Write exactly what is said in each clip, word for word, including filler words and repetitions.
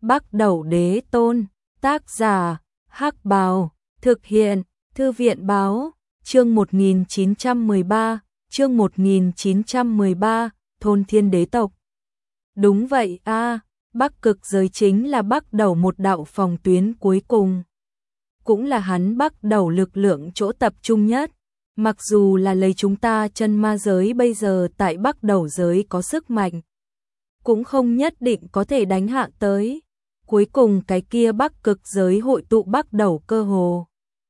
Bắc Đẩu Đế Tôn, tác giả, Hắc Bào, thực hiện, Thư viện Báo, chương một nghìn chín trăm mười ba, chương một nghìn chín trăm mười ba, Thôn Thiên Đế Tộc. Đúng vậy a, à, Bắc Cực Giới chính là Bắc Đẩu một đạo phòng tuyến cuối cùng. Cũng là hắn Bắc Đẩu lực lượng chỗ tập trung nhất. Mặc dù là lấy chúng ta chân ma giới bây giờ tại Bắc Đẩu giới có sức mạnh, cũng không nhất định có thể đánh hạ tới. Cuối cùng cái kia Bắc Cực giới hội tụ Bắc Đẩu cơ hồ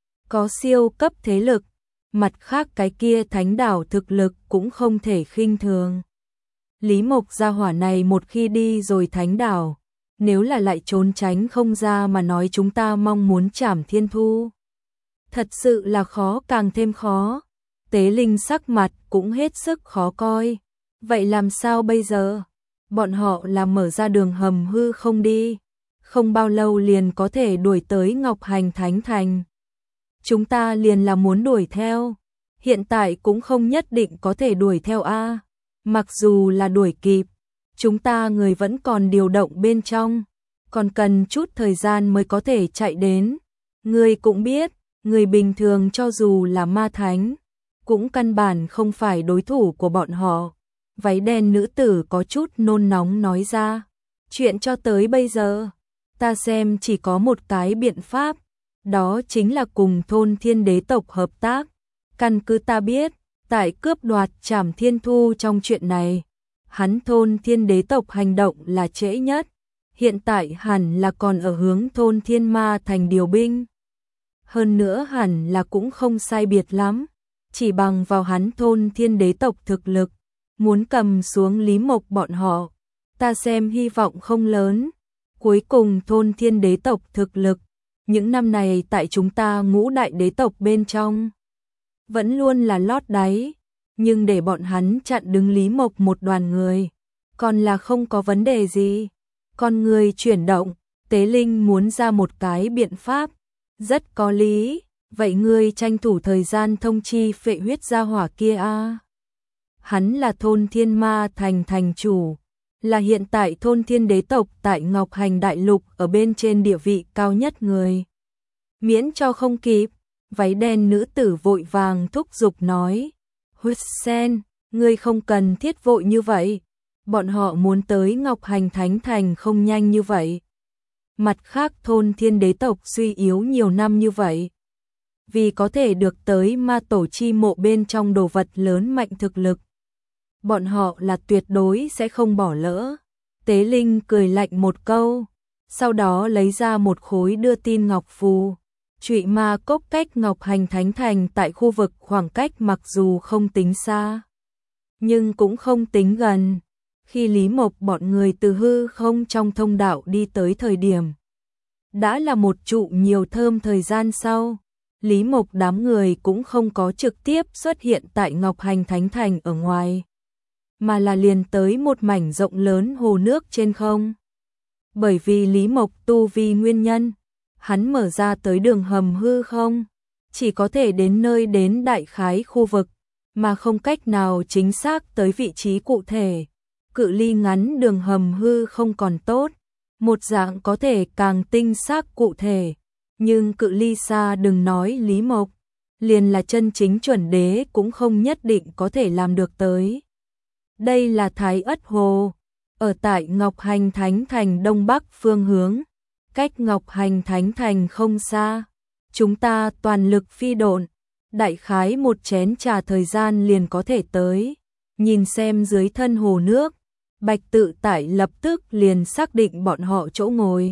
có siêu cấp thế lực, mặt khác cái kia thánh đảo thực lực cũng không thể khinh thường. Lý Mộc gia hỏa này một khi đi rồi thánh đảo, nếu là lại trốn tránh không ra mà nói chúng ta mong muốn trảm thiên thu, thật sự là khó càng thêm khó. Tế Linh sắc mặt cũng hết sức khó coi. Vậy làm sao bây giờ? Bọn họ là mở ra đường hầm hư không đi, không bao lâu liền có thể đuổi tới Ngọc Hành Thánh Thành. Chúng ta liền là muốn đuổi theo, hiện tại cũng không nhất định có thể đuổi theo a. Mặc dù là đuổi kịp, chúng ta người vẫn còn điều động bên trong, còn cần chút thời gian mới có thể chạy đến. Người cũng biết, người bình thường cho dù là ma thánh, cũng căn bản không phải đối thủ của bọn họ. Váy đen nữ tử có chút nôn nóng nói ra. Chuyện cho tới bây giờ, ta xem chỉ có một cái biện pháp, đó chính là cùng Thôn Thiên Đế tộc hợp tác. Căn cứ ta biết, tại cướp đoạt trảm thiên thu trong chuyện này, hắn Thôn Thiên Đế tộc hành động là trễ nhất, hiện tại hẳn là còn ở hướng Thôn Thiên Ma thành điều binh. Hơn nữa hẳn là cũng không sai biệt lắm, chỉ bằng vào hắn Thôn Thiên Đế tộc thực lực, muốn cầm xuống Lý Mộc bọn họ, ta xem hy vọng không lớn. Cuối cùng Thôn Thiên Đế tộc thực lực, những năm này tại chúng ta ngũ đại đế tộc bên trong, vẫn luôn là lót đáy, nhưng để bọn hắn chặn đứng Lý Mộc một đoàn người, còn là không có vấn đề gì. Con người chuyển động, Tế Linh muốn ra một cái biện pháp, rất có lý, vậy ngươi tranh thủ thời gian thông chi phệ huyết gia hỏa kia a. À. Hắn là Thôn Thiên Ma thành thành chủ, là hiện tại Thôn Thiên Đế tộc tại Ngọc Hành Đại Lục ở bên trên địa vị cao nhất người. Miễn cho không kịp, váy đen nữ tử vội vàng thúc giục nói, Huyết Sen, ngươi không cần thiết vội như vậy, bọn họ muốn tới Ngọc Hành Thánh Thành không nhanh như vậy. Mặt khác Thôn Thiên Đế tộc suy yếu nhiều năm như vậy, vì có thể được tới ma tổ chi mộ bên trong đồ vật lớn mạnh thực lực, bọn họ là tuyệt đối sẽ không bỏ lỡ. Tế Linh cười lạnh một câu, sau đó lấy ra một khối đưa tin ngọc phù. Trụy ma cốc cách Ngọc Hành Thánh Thành tại khu vực khoảng cách mặc dù không tính xa, nhưng cũng không tính gần. Khi Lý Mộc bọn người từ hư không trong thông đạo đi tới thời điểm, đã là một trụ nhiều thơm thời gian sau. Lý Mộc đám người cũng không có trực tiếp xuất hiện tại Ngọc Hành Thánh Thành ở ngoài, mà là liền tới một mảnh rộng lớn hồ nước trên không. Bởi vì Lý Mộc tu vi nguyên nhân, hắn mở ra tới đường hầm hư không, chỉ có thể đến nơi đến đại khái khu vực, mà không cách nào chính xác tới vị trí cụ thể. Cự ly ngắn đường hầm hư không còn tốt, một dạng có thể càng tinh xác cụ thể, nhưng cự ly xa đừng nói Lý Mộc, liền là chân chính chuẩn đế cũng không nhất định có thể làm được tới. Đây là Thái Ất Hồ, ở tại Ngọc Hành Thánh Thành đông bắc phương hướng, cách Ngọc Hành Thánh Thành không xa. Chúng ta toàn lực phi độn, đại khái một chén trà thời gian liền có thể tới. Nhìn xem dưới thân hồ nước, Bạch Tự Tại lập tức liền xác định bọn họ chỗ ngồi.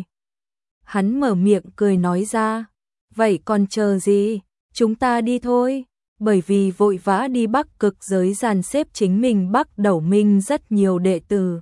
Hắn mở miệng cười nói ra, vậy còn chờ gì, chúng ta đi thôi. Bởi vì vội vã đi Bắc Cực giới dàn xếp chính mình Bắc Đẩu Minh rất nhiều đệ tử,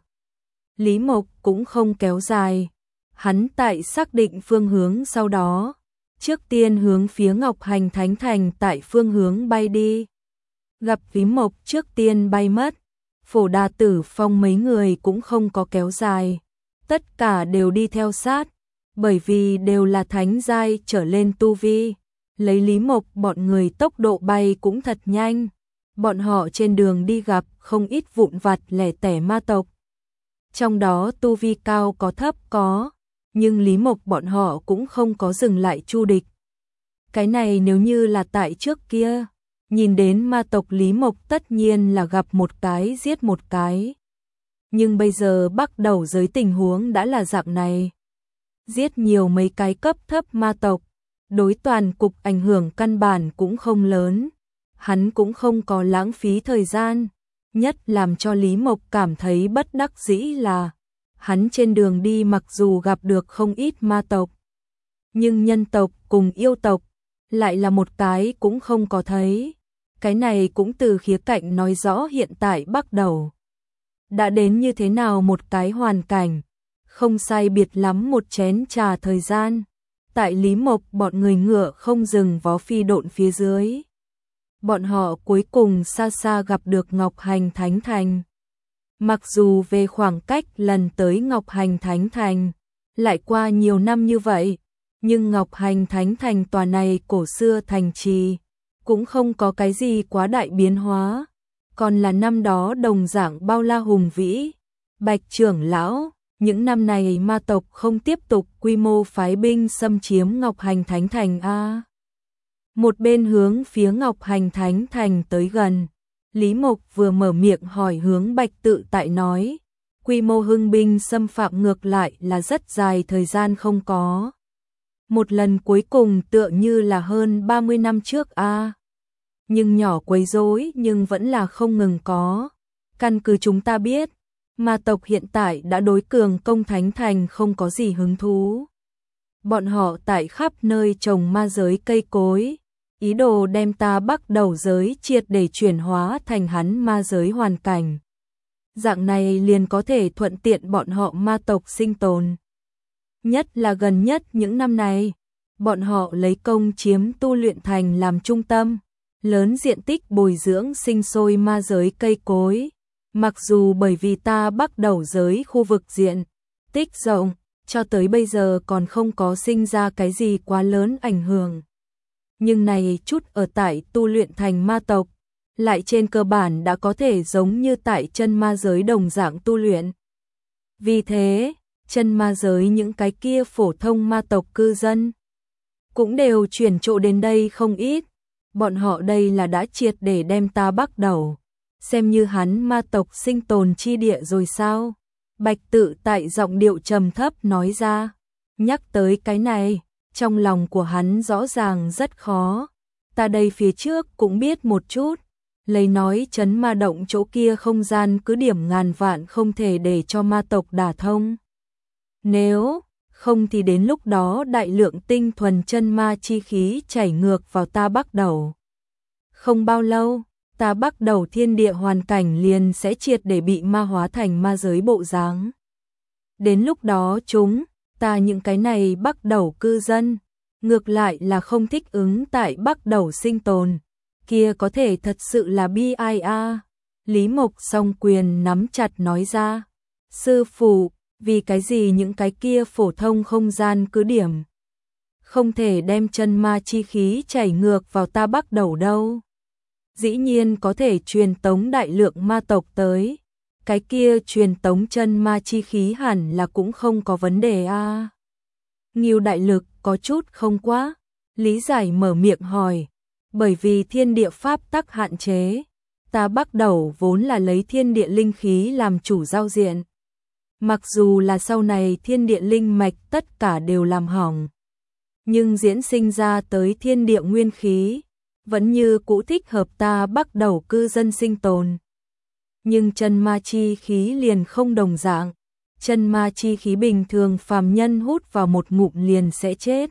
Lý Mộc cũng không kéo dài. Hắn tại xác định phương hướng sau đó, trước tiên hướng phía Ngọc Hành Thánh Thành tại phương hướng bay đi. Gặp Lý Mộc trước tiên bay mất, Phổ Đà Tử Phong mấy người cũng không có kéo dài, tất cả đều đi theo sát, bởi vì đều là thánh giai trở lên tu vi. Lấy Lý Mộc bọn người tốc độ bay cũng thật nhanh, bọn họ trên đường đi gặp không ít vụn vặt lẻ tẻ ma tộc. Trong đó tu vi cao có thấp có, Nhưng Lý Mộc bọn họ cũng không có dừng lại chu địch. Cái này nếu như là tại trước kia, nhìn đến ma tộc Lý Mộc tất nhiên là gặp một cái giết một cái. Nhưng bây giờ bắt đầu giới tình huống đã là dạng này. Giết nhiều mấy cái cấp thấp ma tộc, đối toàn cục ảnh hưởng căn bản cũng không lớn. Hắn cũng không có lãng phí thời gian. Nhất làm cho Lý Mộc cảm thấy bất đắc dĩ là hắn trên đường đi mặc dù gặp được không ít ma tộc, nhưng nhân tộc cùng yêu tộc lại là một cái cũng không có thấy. Cái này cũng từ khía cạnh nói rõ hiện tại bắt đầu đã đến như thế nào một cái hoàn cảnh. Không sai biệt lắm một chén trà thời gian, tại Lý Mộc bọn người ngựa không dừng vó phi độn phía dưới. Bọn họ cuối cùng xa xa gặp được Ngọc Hành Thánh Thành. Mặc dù về khoảng cách lần tới Ngọc Hành Thánh Thành lại qua nhiều năm như vậy, nhưng Ngọc Hành Thánh Thành tòa này cổ xưa thành trì cũng không có cái gì quá đại biến hóa, còn là năm đó đồng dạng bao la hùng vĩ. Bạch trưởng lão, những năm này ma tộc không tiếp tục quy mô phái binh xâm chiếm Ngọc Hành Thánh Thành a. Một bên hướng phía Ngọc Hành Thánh Thành tới gần, Lý Mộc vừa mở miệng hỏi hướng Bạch Tự Tại nói, quy mô hưng binh xâm phạm ngược lại là rất dài thời gian không có. Một lần cuối cùng tựa như là hơn ba mươi năm trước a. Nhưng nhỏ quấy rối nhưng vẫn là không ngừng có. Căn cứ chúng ta biết, ma tộc hiện tại đã đối cường công Thánh Thành không có gì hứng thú. Bọn họ tại khắp nơi trồng ma giới cây cối, ý đồ đem ta bắt đầu giới triệt để chuyển hóa thành hắn ma giới hoàn cảnh. Dạng này liền có thể thuận tiện bọn họ ma tộc sinh tồn. Nhất là gần nhất những năm này, bọn họ lấy công chiếm tu luyện thành làm trung tâm, lớn diện tích bồi dưỡng sinh sôi ma giới cây cối. Mặc dù bởi vì ta bắt đầu giới khu vực diện tích rộng, cho tới bây giờ còn không có sinh ra cái gì quá lớn ảnh hưởng. Nhưng này chút ở tại tu luyện thành ma tộc, lại trên cơ bản đã có thể giống như tại chân ma giới đồng dạng tu luyện. Vì thế, chân ma giới những cái kia phổ thông ma tộc cư dân cũng đều chuyển chỗ đến đây không ít. Bọn họ đây là đã triệt để đem ta bắt đầu xem như hắn ma tộc sinh tồn chi địa rồi sao? Bạch Tự Tại giọng điệu trầm thấp nói ra. Nhắc tới cái này, trong lòng của hắn rõ ràng rất khó. Ta đây phía trước cũng biết một chút, lấy nói trấn ma động chỗ kia không gian cứ điểm ngàn vạn không thể để cho ma tộc đả thông. Nếu không thì đến lúc đó đại lượng tinh thuần chân ma chi khí chảy ngược vào ta bắt đầu. Không bao lâu, ta bắt đầu thiên địa hoàn cảnh liền sẽ triệt để bị ma hóa thành ma giới bộ dáng. Đến lúc đó chúng, ta những cái này bắt đầu cư dân, ngược lại là không thích ứng tại bắt đầu sinh tồn, kia có thể thật sự là bi ai a. Lý Mộc song quyền nắm chặt nói ra, sư phụ, vì cái gì những cái kia phổ thông không gian cứ điểm không thể đem chân ma chi khí chảy ngược vào ta bắt đầu đâu. Dĩ nhiên có thể truyền tống đại lượng ma tộc tới, cái kia truyền tống chân ma chi khí hẳn là cũng không có vấn đề a. À. Ngưu đại lực có chút không quá, lý giải mở miệng hỏi, bởi vì thiên địa pháp tắc hạn chế, ta bắt đầu vốn là lấy thiên địa linh khí làm chủ giao diện. Mặc dù là sau này thiên địa linh mạch tất cả đều làm hỏng, nhưng diễn sinh ra tới thiên địa nguyên khí vẫn như cũ thích hợp ta bắt đầu cư dân sinh tồn. Nhưng chân ma chi khí liền không đồng dạng, chân ma chi khí bình thường phàm nhân hút vào một ngụm liền sẽ chết.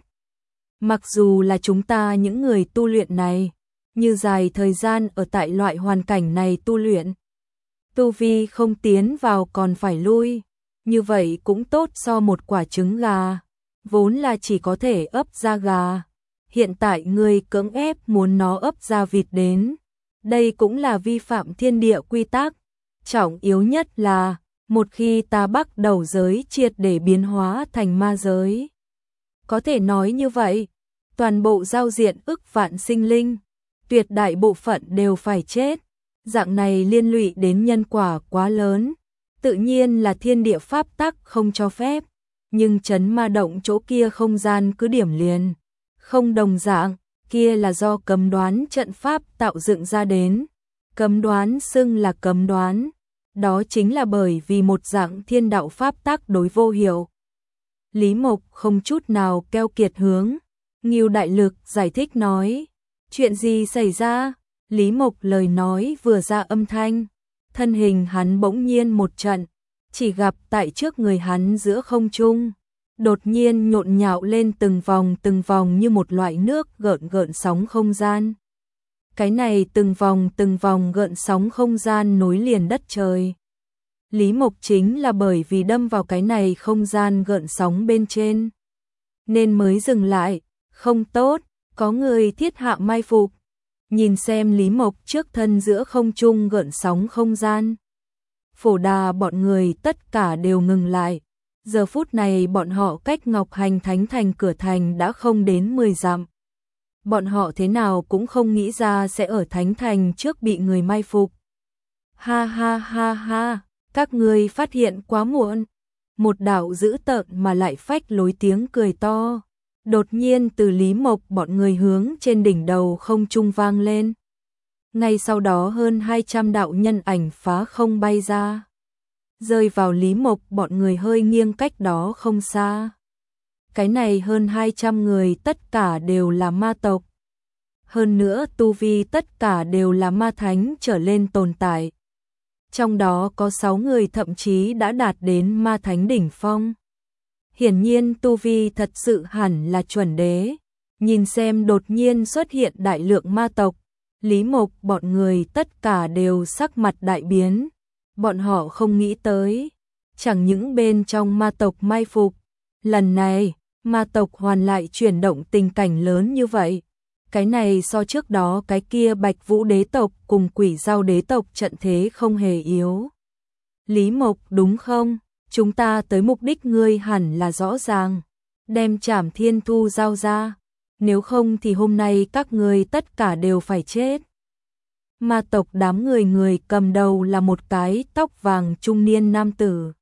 Mặc dù là chúng ta những người tu luyện này, như dài thời gian ở tại loại hoàn cảnh này tu luyện, tu vi không tiến vào còn phải lui, như vậy cũng tốt so một quả trứng gà, vốn là chỉ có thể ấp ra gà. Hiện tại ngươi cưỡng ép muốn nó ấp ra vịt đến, đây cũng là vi phạm thiên địa quy tắc. Trọng yếu nhất là, một khi ta bắt đầu giới triệt để biến hóa thành ma giới. Có thể nói như vậy, toàn bộ giao diện ức vạn sinh linh, tuyệt đại bộ phận đều phải chết. Dạng này liên lụy đến nhân quả quá lớn, tự nhiên là thiên địa pháp tắc không cho phép. nhưng trấn ma động chỗ kia không gian cứ điểm liền không đồng dạng, kia là do cấm đoán trận pháp tạo dựng ra đến. Cấm đoán xưng là cấm đoán, đó chính là bởi vì một dạng thiên đạo pháp tác đối vô hiệu. Lý Mộc không chút nào keo kiệt hướng Ngưu Đại Lực giải thích nói, chuyện gì xảy ra? Lý Mộc lời nói vừa ra âm thanh, thân hình hắn bỗng nhiên một trận, chỉ gặp tại trước người hắn giữa không trung, đột nhiên nhộn nhạo lên từng vòng từng vòng như một loại nước gợn gợn sóng không gian. Cái này từng vòng từng vòng gợn sóng không gian nối liền đất trời. Lý Mộc chính là bởi vì đâm vào cái này không gian gợn sóng bên trên, nên mới dừng lại. Không tốt, có người thiết hạ mai phục. Nhìn xem Lý Mộc trước thân giữa không trung gợn sóng không gian, Phổ Đà bọn người tất cả đều ngừng lại. Giờ phút này bọn họ cách Ngọc Hành Thánh Thành cửa thành đã không đến mười dặm. Bọn họ thế nào cũng không nghĩ ra sẽ ở Thánh Thành trước bị người mai phục. Ha ha ha ha, các ngươi phát hiện quá muộn. Một đạo dữ tợn mà lại phách lối tiếng cười to đột nhiên từ Lý Mộc bọn người hướng trên đỉnh đầu không trung vang lên. Ngay sau đó hơn hai trăm đạo nhân ảnh phá không bay ra, rơi vào Lý Mộc bọn người hơi nghiêng cách đó không xa. Cái này hơn hai trăm người tất cả đều là ma tộc. Hơn nữa tu vi tất cả đều là ma thánh trở lên tồn tại. Trong đó có sáu người thậm chí đã đạt đến ma thánh đỉnh phong. Hiển nhiên tu vi thật sự hẳn là chuẩn đế. Nhìn xem đột nhiên xuất hiện đại lượng ma tộc, Lý Mộc bọn người tất cả đều sắc mặt đại biến. Bọn họ không nghĩ tới, chẳng những bên trong ma tộc mai phục, lần này ma tộc hoàn lại chuyển động tình cảnh lớn như vậy. Cái này so trước đó cái kia Bạch Vũ đế tộc cùng Quỷ Dao đế tộc trận thế không hề yếu. Lý Mộc đúng không? Chúng ta tới mục đích ngươi hẳn là rõ ràng, đem Trảm Thiên Thu giao ra, nếu không thì hôm nay các ngươi tất cả đều phải chết. Ma tộc đám người người cầm đầu là một cái tóc vàng trung niên nam tử.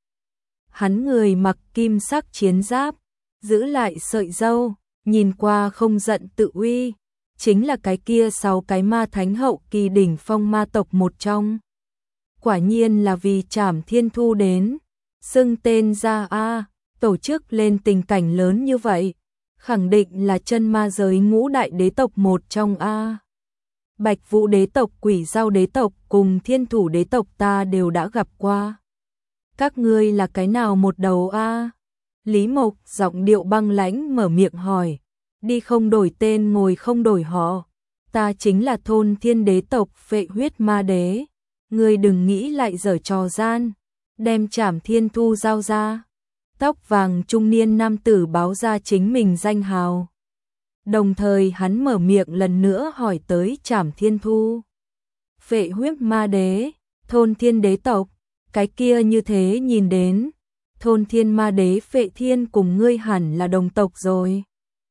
Hắn người mặc kim sắc chiến giáp, giữ lại sợi râu, nhìn qua không giận tự uy, chính là cái kia sáu cái ma thánh hậu kỳ đỉnh phong ma tộc một trong. Quả nhiên là vì Trảm Thiên Thu đến, xưng tên ra a, tổ chức lên tình cảnh lớn như vậy, khẳng định là chân ma giới ngũ đại đế tộc một trong a. Bạch Vũ đế tộc, Quỷ Dao đế tộc cùng Thiên Thủ đế tộc ta đều đã gặp qua. Các ngươi là cái nào một đầu a? Lý Mộc giọng điệu băng lãnh mở miệng hỏi, đi không đổi tên ngồi không đổi họ, ta chính là Thôn Thiên đế tộc Phệ Huyết Ma đế, ngươi đừng nghĩ lại giở trò gian, đem Trảm Thiên Thu giao ra. Tóc vàng trung niên nam tử báo ra chính mình danh hào. Đồng thời hắn mở miệng lần nữa hỏi tới Trảm Thiên Thu. Phệ Huyết Ma đế, Thôn Thiên đế tộc, cái kia như thế nhìn đến, Thôn Thiên Ma đế Phệ Thiên cùng ngươi hẳn là đồng tộc rồi.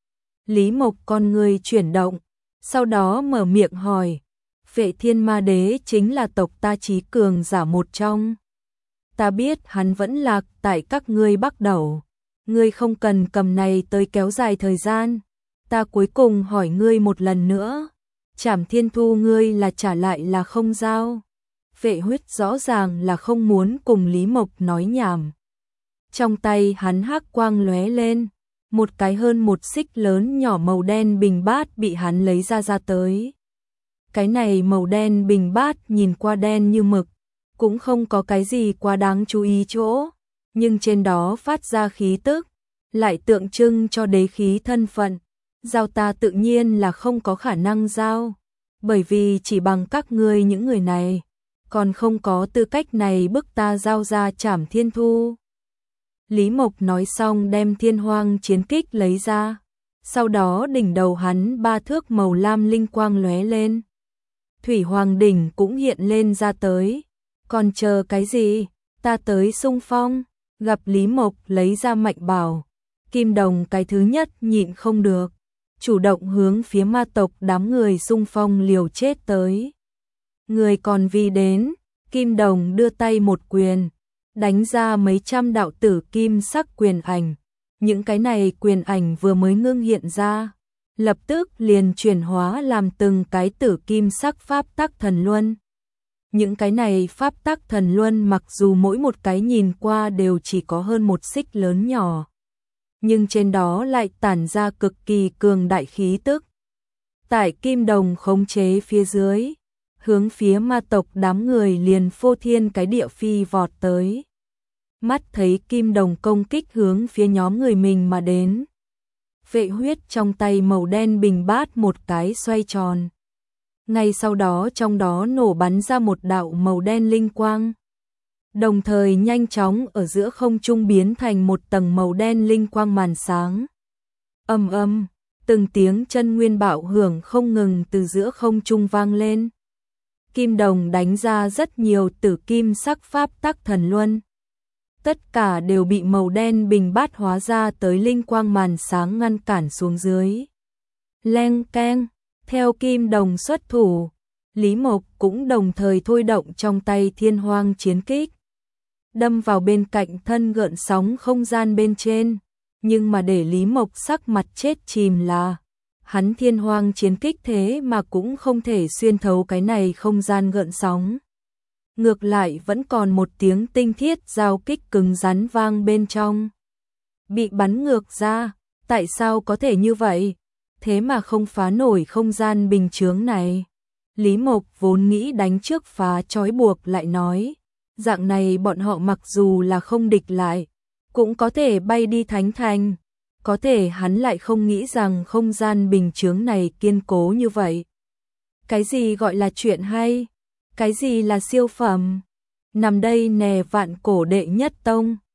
Lý Mộc con người chuyển động, sau đó mở miệng hỏi, Phệ Thiên Ma đế chính là tộc ta trí cường giả một trong. Ta biết hắn vẫn lạc tại các ngươi Bắc Đầu, ngươi không cần cầm này tới kéo dài thời gian. Ta cuối cùng hỏi ngươi một lần nữa, Trảm Thiên Thu ngươi là trả lại là không giao? Phệ Huyết rõ ràng là không muốn cùng Lý Mộc nói nhảm. Trong tay hắn hắc quang lóe lên, một cái hơn một xích lớn nhỏ màu đen bình bát bị hắn lấy ra ra tới. Cái này màu đen bình bát nhìn qua đen như mực, cũng không có cái gì quá đáng chú ý chỗ, nhưng trên đó phát ra khí tức, lại tượng trưng cho đế khí thân phận. Giao ta tự nhiên là không có khả năng giao, bởi vì chỉ bằng các ngươi những người này, còn không có tư cách này bức ta giao ra Trảm Thiên Thu. Lý Mộc nói xong đem Thiên Hoang chiến kích lấy ra, sau đó đỉnh đầu hắn ba thước màu lam linh quang lóe lên. Thủy Hoàng đỉnh cũng hiện lên ra tới, còn chờ cái gì, ta tới xung phong. Gặp Lý Mộc lấy ra Mạnh Bảo, Kim Đồng cái thứ nhất nhịn không được, chủ động hướng phía ma tộc đám người xung phong liều chết tới. Người còn vì đến, Kim Đồng đưa tay một quyền, đánh ra mấy trăm đạo tử kim sắc quyền ảnh, Những cái này quyền ảnh vừa mới ngưng hiện ra, lập tức liền chuyển hóa làm từng cái tử kim sắc pháp tắc thần luân. Những cái này pháp tắc thần luân mặc dù mỗi một cái nhìn qua đều chỉ có hơn một xích lớn nhỏ, nhưng trên đó lại tản ra cực kỳ cường đại khí tức. Tại kim đồng khống chế phía dưới, hướng phía ma tộc đám người liền phô thiên cái địa phi vọt tới. Mắt thấy kim đồng công kích hướng phía nhóm người mình mà đến. Vệ huyết trong tay màu đen bình bát một cái xoay tròn. Ngay sau đó trong đó nổ bắn ra một đạo màu đen linh quang. Đồng thời nhanh chóng ở giữa không trung biến thành một tầng màu đen linh quang màn sáng. Ầm ầm, từng tiếng chân nguyên bạo hưởng không ngừng từ giữa không trung vang lên. Kim đồng đánh ra rất nhiều tử kim sắc pháp tắc thần luân. Tất cả đều bị màu đen bình bát hóa ra tới linh quang màn sáng ngăn cản xuống dưới. Leng keng, theo kim đồng xuất thủ, Lý Mộc cũng đồng thời thôi động trong tay thiên hoang chiến kích. Đâm vào bên cạnh thân gợn sóng không gian bên trên, nhưng mà để Lý Mộc sắc mặt chết chìm là, hắn thiên hoang chiến kích thế mà cũng không thể xuyên thấu cái này không gian gợn sóng. Ngược lại vẫn còn một tiếng tinh thiết giao kích cứng rắn vang bên trong. Bị bắn ngược ra, tại sao có thể như vậy? Thế mà không phá nổi không gian bình chướng này. Lý Mộc vốn nghĩ đánh trước phá trói buộc lại nói, dạng này bọn họ mặc dù là không địch lại, cũng có thể bay đi thánh thành. Có thể hắn lại không nghĩ rằng không gian bình chướng này kiên cố như vậy. Cái gì gọi là chuyện hay? Cái gì là siêu phẩm? Nằm đây nè vạn cổ đệ nhất tông,